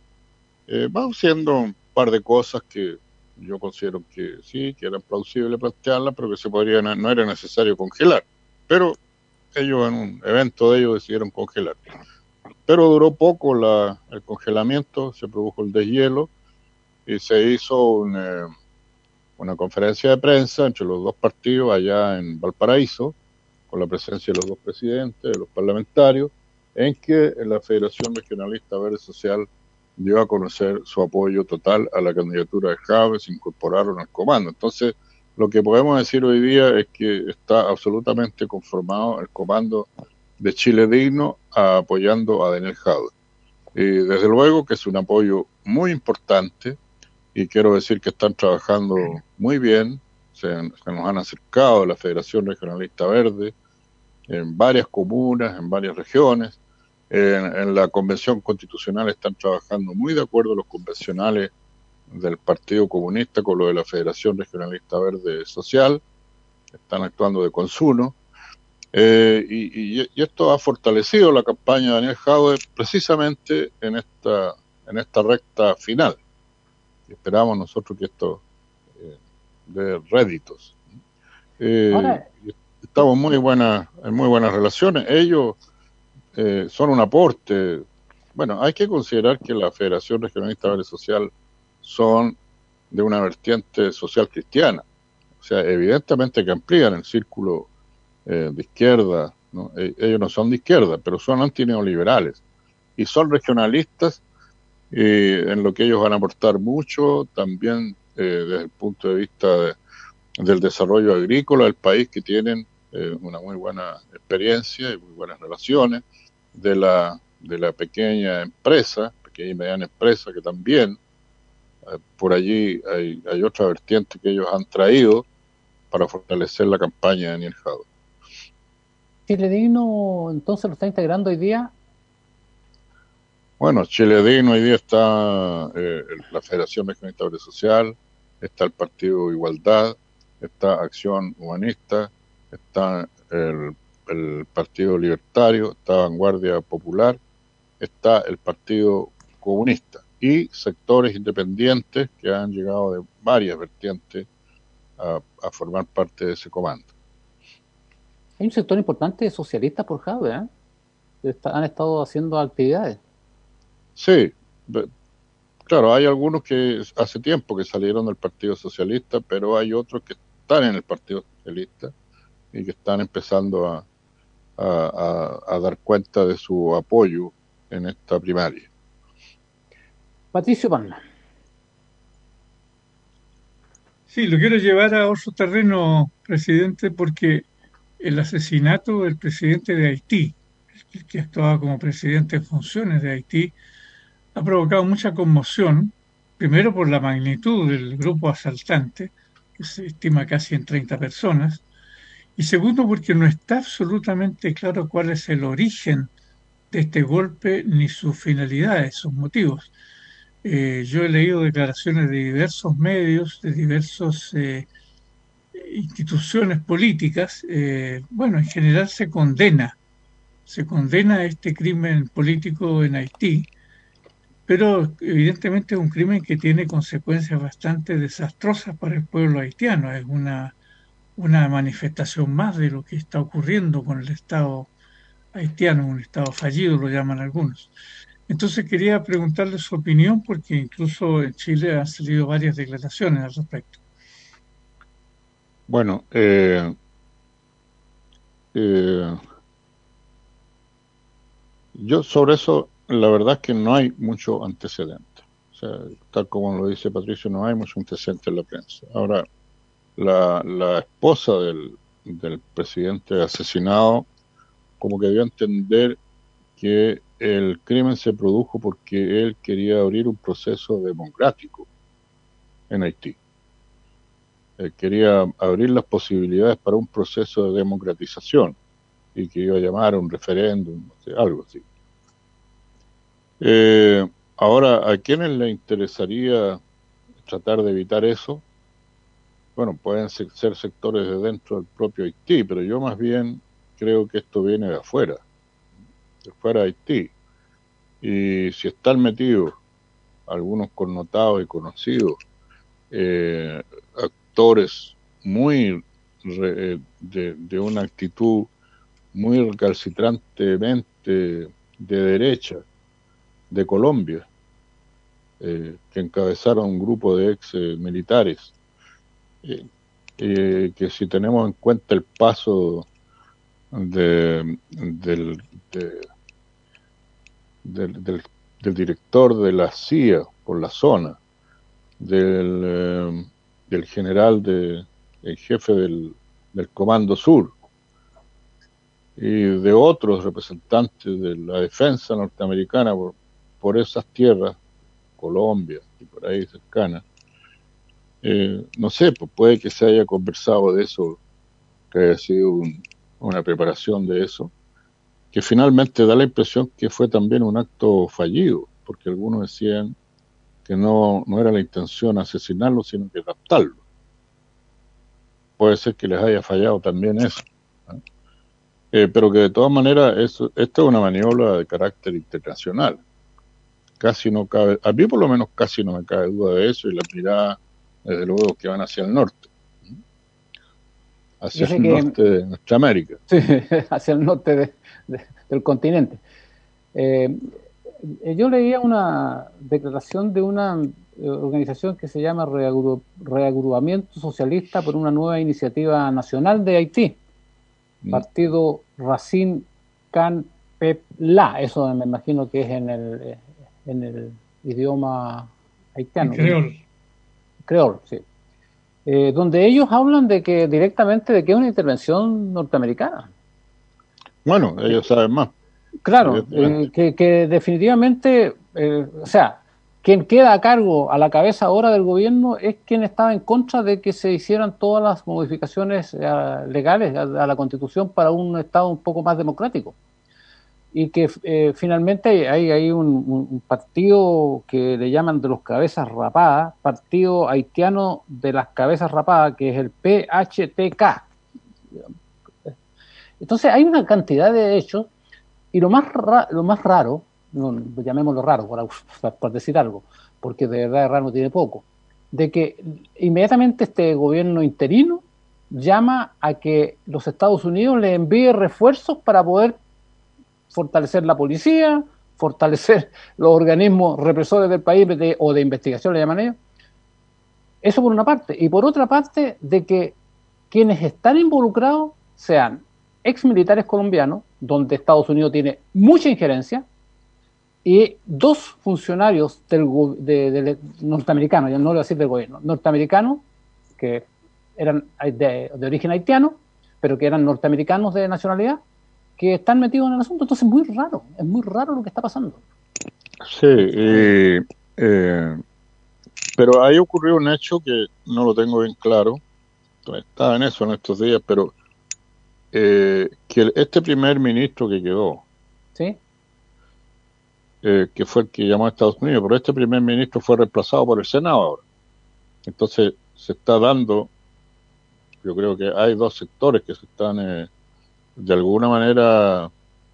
Eh, va haciendo un par de cosas que yo considero que sí, que eran plausibles plantearlas, pero que se podrían, no era necesario congelar. Pero ellos en un evento de ellos decidieron congelar. Pero duró poco la, el congelamiento, se produjo el deshielo y se hizo un, eh, una conferencia de prensa entre los dos partidos allá en Valparaíso, con la presencia de los dos presidentes, de los parlamentarios, en que la Federación Regionalista Verde Social dio a conocer su apoyo total a la candidatura de Jadwe, se incorporaron al comando. Entonces, lo que podemos decir hoy día es que está absolutamente conformado el comando de Chile Digno a, apoyando a Daniel Jadwe. Y desde luego que es un apoyo muy importante y quiero decir que están trabajando muy bien, se, se nos han acercado a la Federación Regionalista Verde en varias comunas, en varias regiones. En, en la convención constitucional están trabajando muy de acuerdo los convencionales del Partido Comunista con lo de la Federación Regionalista Verde Social, están actuando de consuno, eh, y, y, y esto ha fortalecido la campaña de Daniel Jadwe precisamente en esta, en esta recta final. Esperamos nosotros que esto eh, dé réditos. Eh, Ahora, estamos muy buenas, en muy buenas relaciones. Ellos Eh, son un aporte. Bueno, hay que considerar que la Federación Regionalista Verde Social son de una vertiente social cristiana, o sea, evidentemente que amplían el círculo eh, de izquierda, ¿no? Eh, ellos no son de izquierda, pero son antineoliberales y son regionalistas, eh, en lo que ellos van a aportar mucho, también eh, desde el punto de vista de, del desarrollo agrícola del país, que tienen eh, una muy buena experiencia y muy buenas relaciones, de la de la pequeña empresa, pequeña y mediana empresa, que también eh, por allí hay, hay otra vertiente que ellos han traído para fortalecer la campaña de Daniel Jadwe. ¿Chile Digno entonces lo está integrando hoy día? Bueno, Chile Digno hoy día está eh, la Federación Regionalista Verde Social, está el Partido Igualdad, está Acción Humanista, está el el Partido Libertario, está Vanguardia Popular, está el Partido Comunista y sectores independientes que han llegado de varias vertientes a, a formar parte de ese comando. Hay un sector importante de socialistas por Jadwe, ¿eh? Está, han estado haciendo actividades. Sí, claro, hay algunos que hace tiempo que salieron del Partido Socialista, pero hay otros que están en el Partido Socialista y que están empezando a A, a, a dar cuenta de su apoyo en esta primaria. Patricio Palma. Sí, lo quiero llevar a otro terreno, presidente, porque el asesinato del presidente de Haití, el que actuaba como presidente en funciones de Haití, ha provocado mucha conmoción, primero por la magnitud del grupo asaltante, que se estima casi en treinta personas, y segundo, porque no está absolutamente claro cuál es el origen de este golpe ni sus finalidades, sus motivos. Eh, yo he leído declaraciones de diversos medios, de diversas eh, instituciones políticas. Eh, bueno, en general se condena, se condena este crimen político en Haití, pero evidentemente es un crimen que tiene consecuencias bastante desastrosas para el pueblo haitiano. Es una una manifestación más de lo que está ocurriendo con el Estado haitiano, un Estado fallido, lo llaman algunos. Entonces quería preguntarle su opinión, porque incluso en Chile han salido varias declaraciones al respecto. Bueno, eh, eh, yo sobre eso, la verdad es que no hay mucho antecedente. O sea, tal como lo dice Patricio, no hay mucho antecedente en la prensa. Ahora, La, la esposa del, del presidente asesinado como que dio a entender que el crimen se produjo porque él quería abrir un proceso democrático en Haití. eh, quería abrir las posibilidades para un proceso de democratización y que iba a llamar a un referéndum, no sé, algo así. Eh, ahora, ¿a quiénes les interesaría tratar de evitar eso? Bueno, pueden ser sectores de dentro del propio Haití, pero yo más bien creo que esto viene de afuera, de fuera de Haití. Y si están metidos algunos connotados y conocidos, eh, actores muy re, de, de una actitud muy recalcitrantemente de derecha de Colombia, eh, que encabezaron un grupo de ex eh, militares, eh, eh, que si tenemos en cuenta el paso de, del, de, del, del, del director de la C I A por la zona, del, eh, del general, de, el jefe del, del Comando Sur, y de otros representantes de la defensa norteamericana por, por esas tierras, Colombia y por ahí cercanas, eh, no sé, pues puede que se haya conversado de eso, que haya sido un, una preparación de eso, que finalmente da la impresión que fue también un acto fallido, porque algunos decían que no, no era la intención asesinarlo, sino que raptarlo. Puede ser que les haya fallado también eso, ¿no? Eh, pero que de todas maneras eso, esto es una maniobra de carácter internacional. Casi no cabe, a mí por lo menos casi no me cabe duda de eso, y la mirada, desde luego, que van hacia el norte, hacia el que, norte de nuestra América. Sí, hacia el norte de, de, del continente. Eh, yo leía una declaración de una organización que se llama Reagru, Reagrupamiento Socialista por una nueva iniciativa nacional de Haití, mm. Partido Racine Can Pep La, eso me imagino que es en el, en el idioma haitiano. Creol. Creol, sí. Eh, donde ellos hablan de que directamente de que es una intervención norteamericana. Bueno, ellos saben más. Claro, eh, que, que definitivamente, eh, o sea, quien queda a cargo, a la cabeza ahora del gobierno, es quien estaba en contra de que se hicieran todas las modificaciones eh, legales a, a la Constitución para un Estado un poco más democrático. Y que eh, finalmente hay, hay un, un partido que le llaman de los cabezas rapadas, Partido Haitiano de las Cabezas Rapadas, que es el P H T K. Entonces hay una cantidad de hechos, y lo más, ra lo más raro, no, llamémoslo raro, por, por decir algo, porque de verdad raro tiene poco, de que inmediatamente este gobierno interino llama a que los Estados Unidos le envíe refuerzos para poder fortalecer la policía, fortalecer los organismos represores del país de, o de investigación, le llaman ellos. Eso por una parte. Y por otra parte, de que quienes están involucrados sean ex militares colombianos, donde Estados Unidos tiene mucha injerencia, y dos funcionarios del, de, de, de, norteamericanos, ya no lo voy a decir del gobierno, norteamericanos, que eran de, de origen haitiano, pero que eran norteamericanos de nacionalidad, que están metidos en el asunto. Entonces es muy raro, es muy raro lo que está pasando. Sí, y, eh, pero ahí ocurrió un hecho que no lo tengo bien claro, estaba en eso en estos días, pero eh, que este primer ministro que quedó, ¿sí? eh, que fue el que llamó a Estados Unidos, pero este primer ministro fue reemplazado por el Senado ahora. Entonces se está dando, yo creo que hay dos sectores que se están... Eh, de alguna manera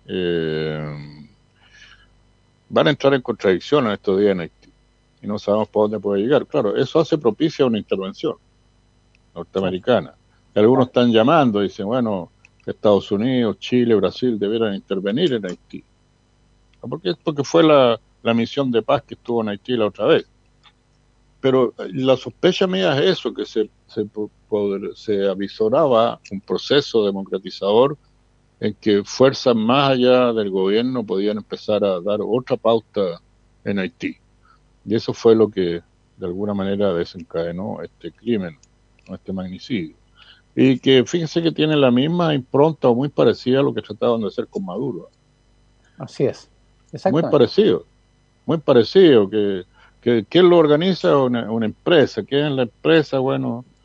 eh, van a entrar en contradicción en estos días en Haití y no sabemos por dónde puede llegar. Claro, eso hace propicia una intervención norteamericana. Y algunos están llamando, dicen, bueno, Estados Unidos, Chile, Brasil debieran intervenir en Haití. Porque, porque fue la, la misión de paz que estuvo en Haití la otra vez. Pero la sospecha mía es eso, que se, se, se avisoraba un proceso democratizador en que fuerzas más allá del gobierno podían empezar a dar otra pauta en Haití. Y eso fue lo que de alguna manera desencadenó este crimen, este magnicidio. Y que fíjense que tiene la misma impronta o muy parecida a lo que trataban de hacer con Maduro. Así es. Muy parecido, muy parecido. que, que ¿Quién lo organiza? Una, una empresa. ¿Quién es la empresa? Bueno,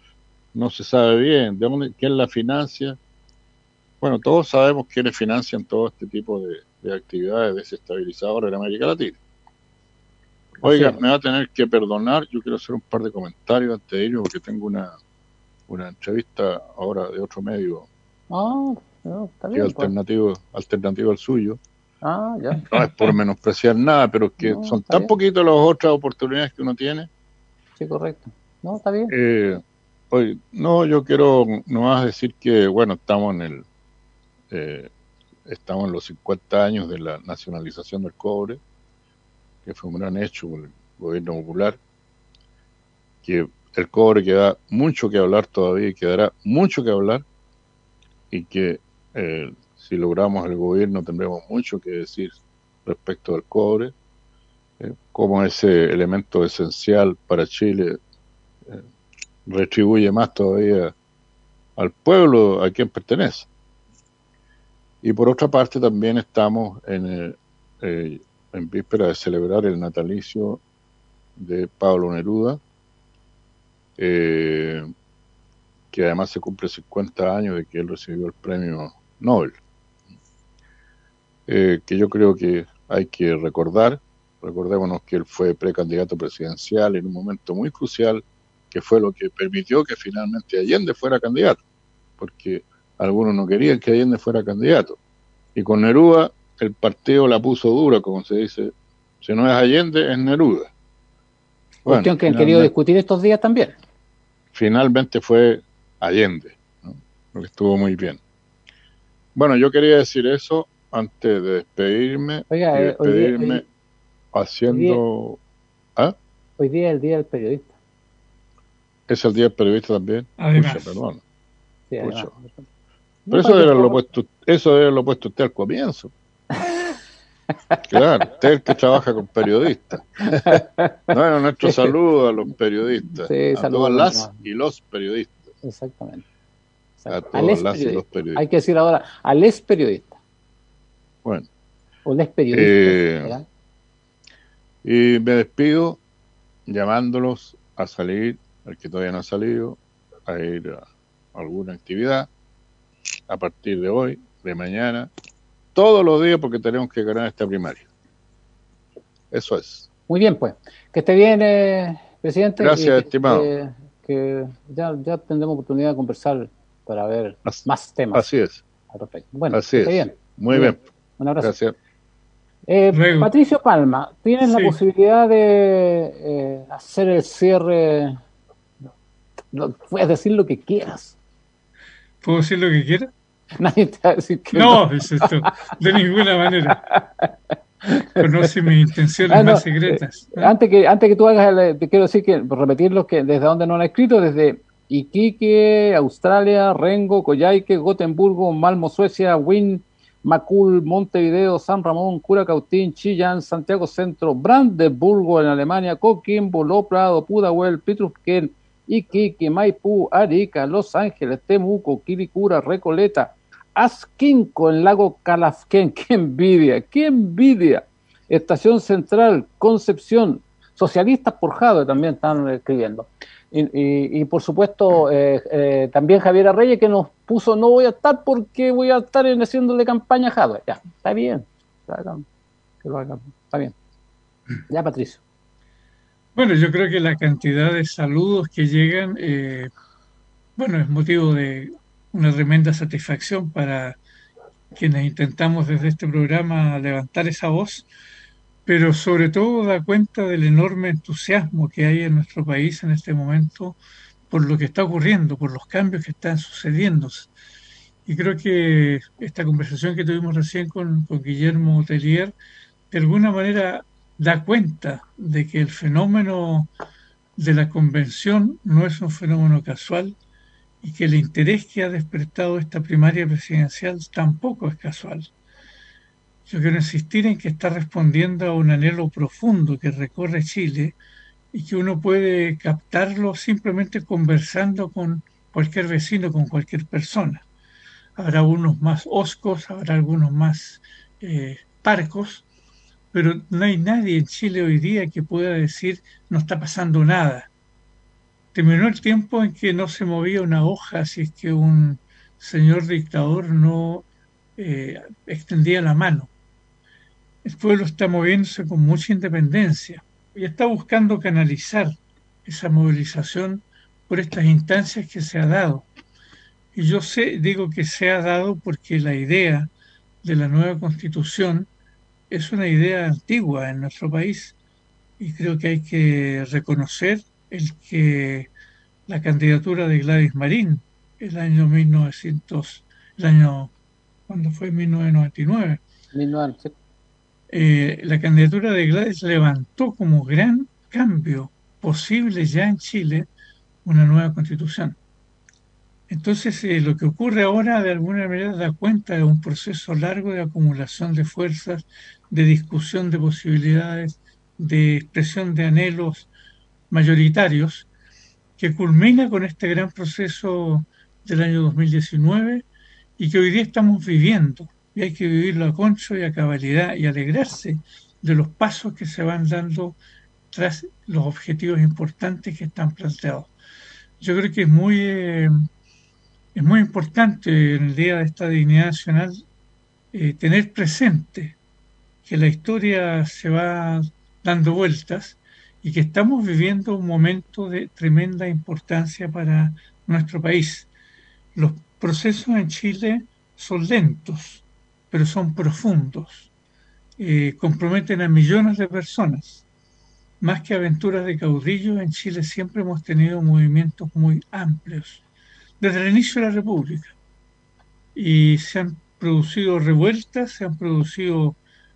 no se sabe bien de dónde, quién la financia. Bueno, todos sabemos quiénes financian todo este tipo de, de actividades desestabilizadoras en América Latina. Oiga, me va a tener que perdonar, yo quiero hacer un par de comentarios antes de irme porque tengo una, una entrevista ahora de otro medio. Ah, no, está que bien. es alternativo, pues. alternativo al suyo. Ah, ya. No es por menospreciar nada, pero es que No, son tan bien. poquitas las otras oportunidades que uno tiene. Sí, correcto. No, está bien. Eh, oye, no, yo quiero nomás decir que, bueno, estamos en el, eh, estamos en los cincuenta años de la nacionalización del cobre, que fue un gran hecho con el gobierno popular, que el cobre queda mucho que hablar todavía y quedará mucho que hablar, y que eh, si logramos el gobierno tendremos mucho que decir respecto al cobre, eh, como ese elemento esencial para Chile eh, retribuye más todavía al pueblo a quien pertenece. Y por otra parte también estamos en, eh, eh, en víspera de celebrar el natalicio de Pablo Neruda, eh, que además se cumple cincuenta años de que él recibió el premio Nobel, eh, que yo creo que hay que recordar. Recordémonos que él fue precandidato presidencial en un momento muy crucial, que fue lo que permitió que finalmente Allende fuera candidato, porque algunos no querían que Allende fuera candidato. Y con Neruda el partido la puso dura, como se dice, si no es Allende, es Neruda. Bueno, cuestión que han querido discutir estos días también. Finalmente fue Allende, ¿no? Lo que estuvo muy bien. Bueno, yo quería decir eso antes de despedirme. Oiga, y eh, despedirme hoy día, hoy, haciendo... hoy día, ¿Ah? Hoy día es el Día del Periodista. ¿Es el Día del Periodista también? Además. Pucha, perdón. Sí, Pucha. además. Pero eso debe haberlo puesto, eso debe haberlo puesto usted al comienzo. Claro, usted es el que trabaja con periodistas. Bueno, nuestro Sí. saludo a los periodistas, Sí, a saludos, todas las no. y los periodistas. Exactamente. A Exacto. todas Al ex las y los periodista. periodistas. Hay que decir ahora al ex periodista. Bueno, O les periodistas. Eh, ¿verdad? y me despido llamándolos a salir, al que todavía no ha salido, a ir a alguna actividad a partir de hoy, de mañana, todos los días, porque tenemos que ganar esta primaria. Eso es. Muy bien, pues. Que esté bien, eh, presidente. Gracias, y que, estimado. Que, que ya, ya tendremos oportunidad de conversar para ver Así, más temas así es. al respecto. Bueno, Así que esté es. bien. Muy bien. Un abrazo. Gracias. Eh, Luego. Patricio Palma, ¿tienes Sí. la posibilidad de eh, hacer el cierre? No, puedes decir lo que quieras. ¿Puedo decir lo que quiera? Nadie te va a decir que No, es esto, de ninguna manera. Conoce mis intenciones Ah, no, más secretas. Eh, antes que antes que tú hagas, el- te quiero decir que repetir los que desde donde nos han escrito, desde Iquique, Australia, Rengo, Coyhaique, Gotemburgo, Malmo, Suecia, Win, Macul, Montevideo, San Ramón, Curacautín, Chillán, Santiago Centro, Brandeburgo en Alemania, Coquimbo, Lo Prado, Pudahuel, Pitrusquén, Iquique, Maipú, Arica, Los Ángeles, Temuco, Quilicura, Recoleta, Asquinco, en Lago Calafquén. ¡Qué envidia! ¡Qué envidia! Estación Central, Concepción, Socialistas por Jadwe también están escribiendo. Y, y, y por supuesto, eh, eh, también Javier Reyes, que nos puso: no voy a estar porque voy a estar en, haciéndole campaña a Jadwe. Ya, está bien. Está, que lo hagan. Está bien. Ya, Patricio. Bueno, yo creo que la cantidad de saludos que llegan, eh, bueno, es motivo de una tremenda satisfacción para quienes intentamos desde este programa levantar esa voz, pero sobre todo da cuenta del enorme entusiasmo que hay en nuestro país en este momento por lo que está ocurriendo, por los cambios que están sucediendo. Y creo que esta conversación que tuvimos recién con, con Guillermo Tellier, de alguna manera da cuenta de que el fenómeno de la convención no es un fenómeno casual y que el interés que ha despertado esta primaria presidencial tampoco es casual. Yo quiero insistir en que está respondiendo a un anhelo profundo que recorre Chile y que uno puede captarlo simplemente conversando con cualquier vecino, con cualquier persona. Habrá unos más hoscos, habrá algunos más eh, parcos, pero no hay nadie en Chile hoy día que pueda decir no está pasando nada. terminó el tiempo en que no se movía una hoja si es que un señor dictador no eh, extendía la mano. El pueblo está moviéndose con mucha independencia y está buscando canalizar esa movilización por estas instancias que se ha dado. Y yo sé, digo que se ha dado porque la idea de la nueva Constitución es una idea antigua en nuestro país y creo que hay que reconocer el que la candidatura de Gladys Marín el año mil novecientos, el año cuando fue mil novecientos noventa y nueve, mil novecientos eh, la candidatura de Gladys levantó como gran cambio posible ya en Chile una nueva Constitución. Entonces, eh, lo que ocurre ahora de alguna manera da cuenta de un proceso largo de acumulación de fuerzas, de discusión de posibilidades, de expresión de anhelos mayoritarios, que culmina con este gran proceso del año dos mil diecinueve y que hoy día estamos viviendo. Y hay que vivirlo a concho y a cabalidad y alegrarse de los pasos que se van dando tras los objetivos importantes que están planteados. Yo creo que es muy... Eh, Es muy importante en el Día de esta Dignidad Nacional eh, tener presente que la historia se va dando vueltas y que estamos viviendo un momento de tremenda importancia para nuestro país. Los procesos en Chile son lentos, pero son profundos. Eh, comprometen a millones de personas. Más que aventuras de caudillos, en Chile siempre hemos tenido movimientos muy amplios desde el inicio de la República. Y se han producido revueltas, se han producido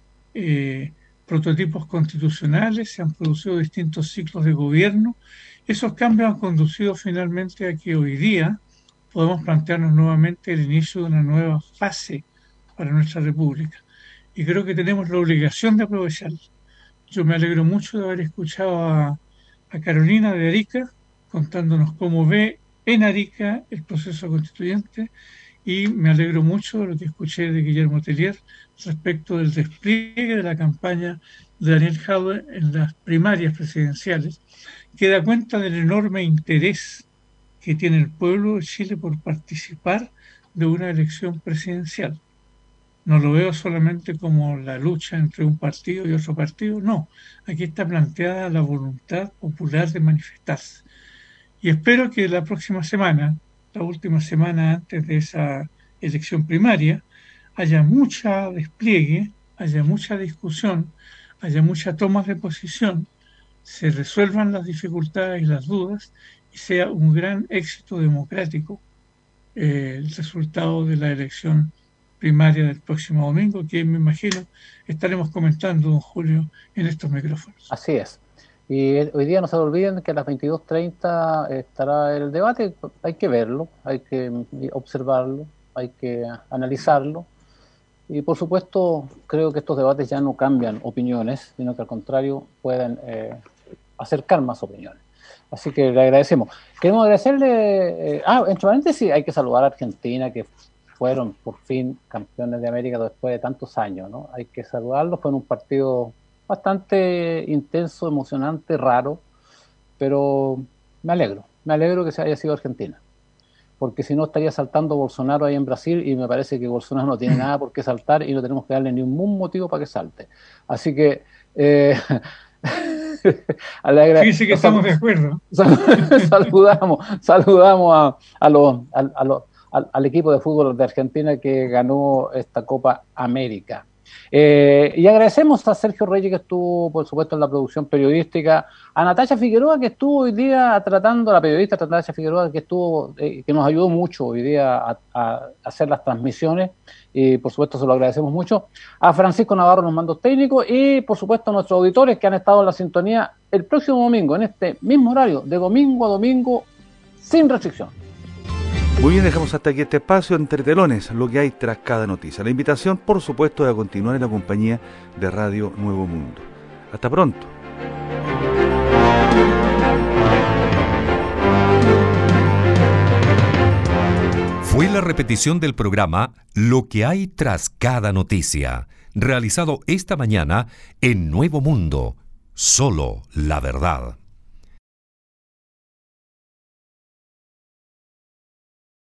eh, prototipos constitucionales, se han producido distintos ciclos de gobierno. Esos cambios han conducido finalmente a que hoy día podemos plantearnos nuevamente el inicio de una nueva fase para nuestra República. Y creo que tenemos la obligación de aprovecharla. Yo me alegro mucho de haber escuchado a, a Carolina de Arica contándonos cómo ve en Arica el proceso constituyente y me alegro mucho de lo que escuché de Guillermo Tellier respecto del despliegue de la campaña de Daniel Jadwe en las primarias presidenciales, que da cuenta del enorme interés que tiene el pueblo de Chile por participar de una elección presidencial. No lo veo solamente como la lucha entre un partido y otro partido, no. Aquí está planteada la voluntad popular de manifestarse. Y espero que la próxima semana, la última semana antes de esa elección primaria, haya mucha despliegue, haya mucha discusión, haya mucha toma de posición, se resuelvan las dificultades y las dudas y sea un gran éxito democrático eh, el resultado de la elección primaria del próximo domingo, que me imagino estaremos comentando, don Julio, en estos micrófonos. Así es. Y hoy día no se olviden que a las veintidós treinta estará el debate. Hay que verlo, hay que observarlo, hay que analizarlo. Y por supuesto, creo que estos debates ya no cambian opiniones, sino que al contrario pueden eh, acercar más opiniones. Así que le agradecemos. Queremos agradecerle... Eh, ah, entre paréntesis, hay que saludar a Argentina, que fueron por fin campeones de América después de tantos años, ¿no? Hay que saludarlos, fue un partido bastante intenso, emocionante, raro, pero me alegro, me alegro que se haya sido Argentina, porque si no estaría saltando Bolsonaro ahí en Brasil y me parece que Bolsonaro no tiene nada por qué saltar y no tenemos que darle ningún motivo para que salte. Así que eh, fíjese que estamos de acuerdo. saludamos, saludamos a, a los, a, a los, al, al equipo de fútbol de Argentina que ganó esta Copa América. Eh, y agradecemos a Sergio Reyes, que estuvo, por supuesto, en la producción periodística, a Natacha Figueroa, que estuvo hoy día tratando, la periodista Natacha Figueroa, que estuvo, eh, que nos ayudó mucho hoy día a, a hacer las transmisiones, y por supuesto se lo agradecemos mucho, a Francisco Navarro en los mandos técnicos, y por supuesto a nuestros auditores que han estado en la sintonía el próximo domingo, en este mismo horario, de domingo a domingo, sin restricción. Muy bien, dejamos hasta aquí este espacio entre telones, lo que hay tras cada noticia. La invitación, por supuesto, es a continuar en la compañía de Radio Nuevo Mundo. Hasta pronto. Fue la repetición del programa Lo que hay tras cada noticia, realizado esta mañana en Nuevo Mundo. Solo la verdad.